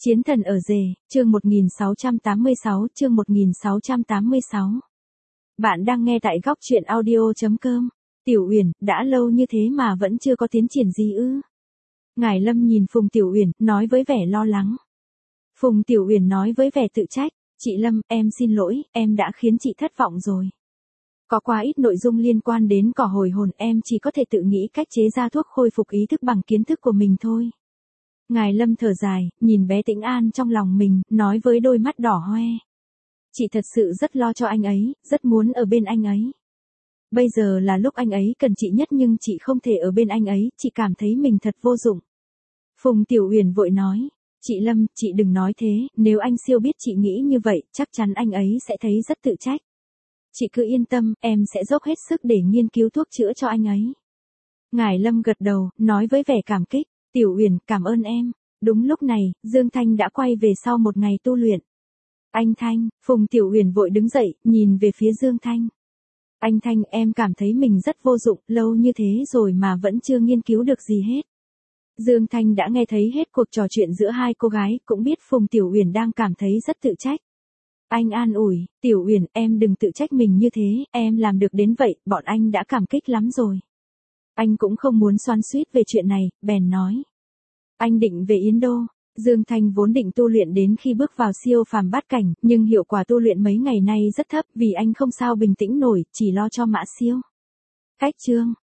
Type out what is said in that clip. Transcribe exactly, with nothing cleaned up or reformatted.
Chiến thần ở rể, chương một nghìn sáu trăm tám mươi sáu, chương một nghìn sáu trăm tám mươi sáu. Bạn đang nghe tại góc truyện audio chấm com. Tiểu Uyển, đã lâu như thế mà vẫn chưa có tiến triển gì ư? Ngải Lâm nhìn Phùng Tiểu Uyển, nói với vẻ lo lắng. Phùng Tiểu Uyển nói với vẻ tự trách, chị Lâm, em xin lỗi, em đã khiến chị thất vọng rồi. Có quá ít nội dung liên quan đến cỏ hồi hồn, em chỉ có thể tự nghĩ cách chế ra thuốc khôi phục ý thức bằng kiến thức của mình thôi. Ngài Lâm thở dài, nhìn bé Tĩnh An trong lòng mình, nói với đôi mắt đỏ hoe. Chị thật sự rất lo cho anh ấy, rất muốn ở bên anh ấy. Bây giờ là lúc anh ấy cần chị nhất nhưng chị không thể ở bên anh ấy, chị cảm thấy mình thật vô dụng. Phùng Tiểu Uyển vội nói, chị Lâm, chị đừng nói thế, nếu anh siêu biết chị nghĩ như vậy, chắc chắn anh ấy sẽ thấy rất tự trách. Chị cứ yên tâm, em sẽ dốc hết sức để nghiên cứu thuốc chữa cho anh ấy. Ngải Lâm gật đầu, nói với vẻ cảm kích. Tiểu Uyển, cảm ơn em. Đúng lúc này, Dương Thanh đã quay về sau một ngày tu luyện. Anh Thanh, Phùng Tiểu Uyển vội đứng dậy, nhìn về phía Dương Thanh. Anh Thanh, em cảm thấy mình rất vô dụng, lâu như thế rồi mà vẫn chưa nghiên cứu được gì hết. Dương Thanh đã nghe thấy hết cuộc trò chuyện giữa hai cô gái, cũng biết Phùng Tiểu Uyển đang cảm thấy rất tự trách. Anh an ủi, Tiểu Uyển, em đừng tự trách mình như thế, em làm được đến vậy, bọn anh đã cảm kích lắm rồi. Anh cũng không muốn xoắn xuýt về chuyện này, bèn nói. Anh định về Yến Đô. Dương Thanh vốn định tu luyện đến khi bước vào siêu phàm bát cảnh, nhưng hiệu quả tu luyện mấy ngày nay rất thấp vì anh không sao bình tĩnh nổi, chỉ lo cho Mã Siêu. Cách chương,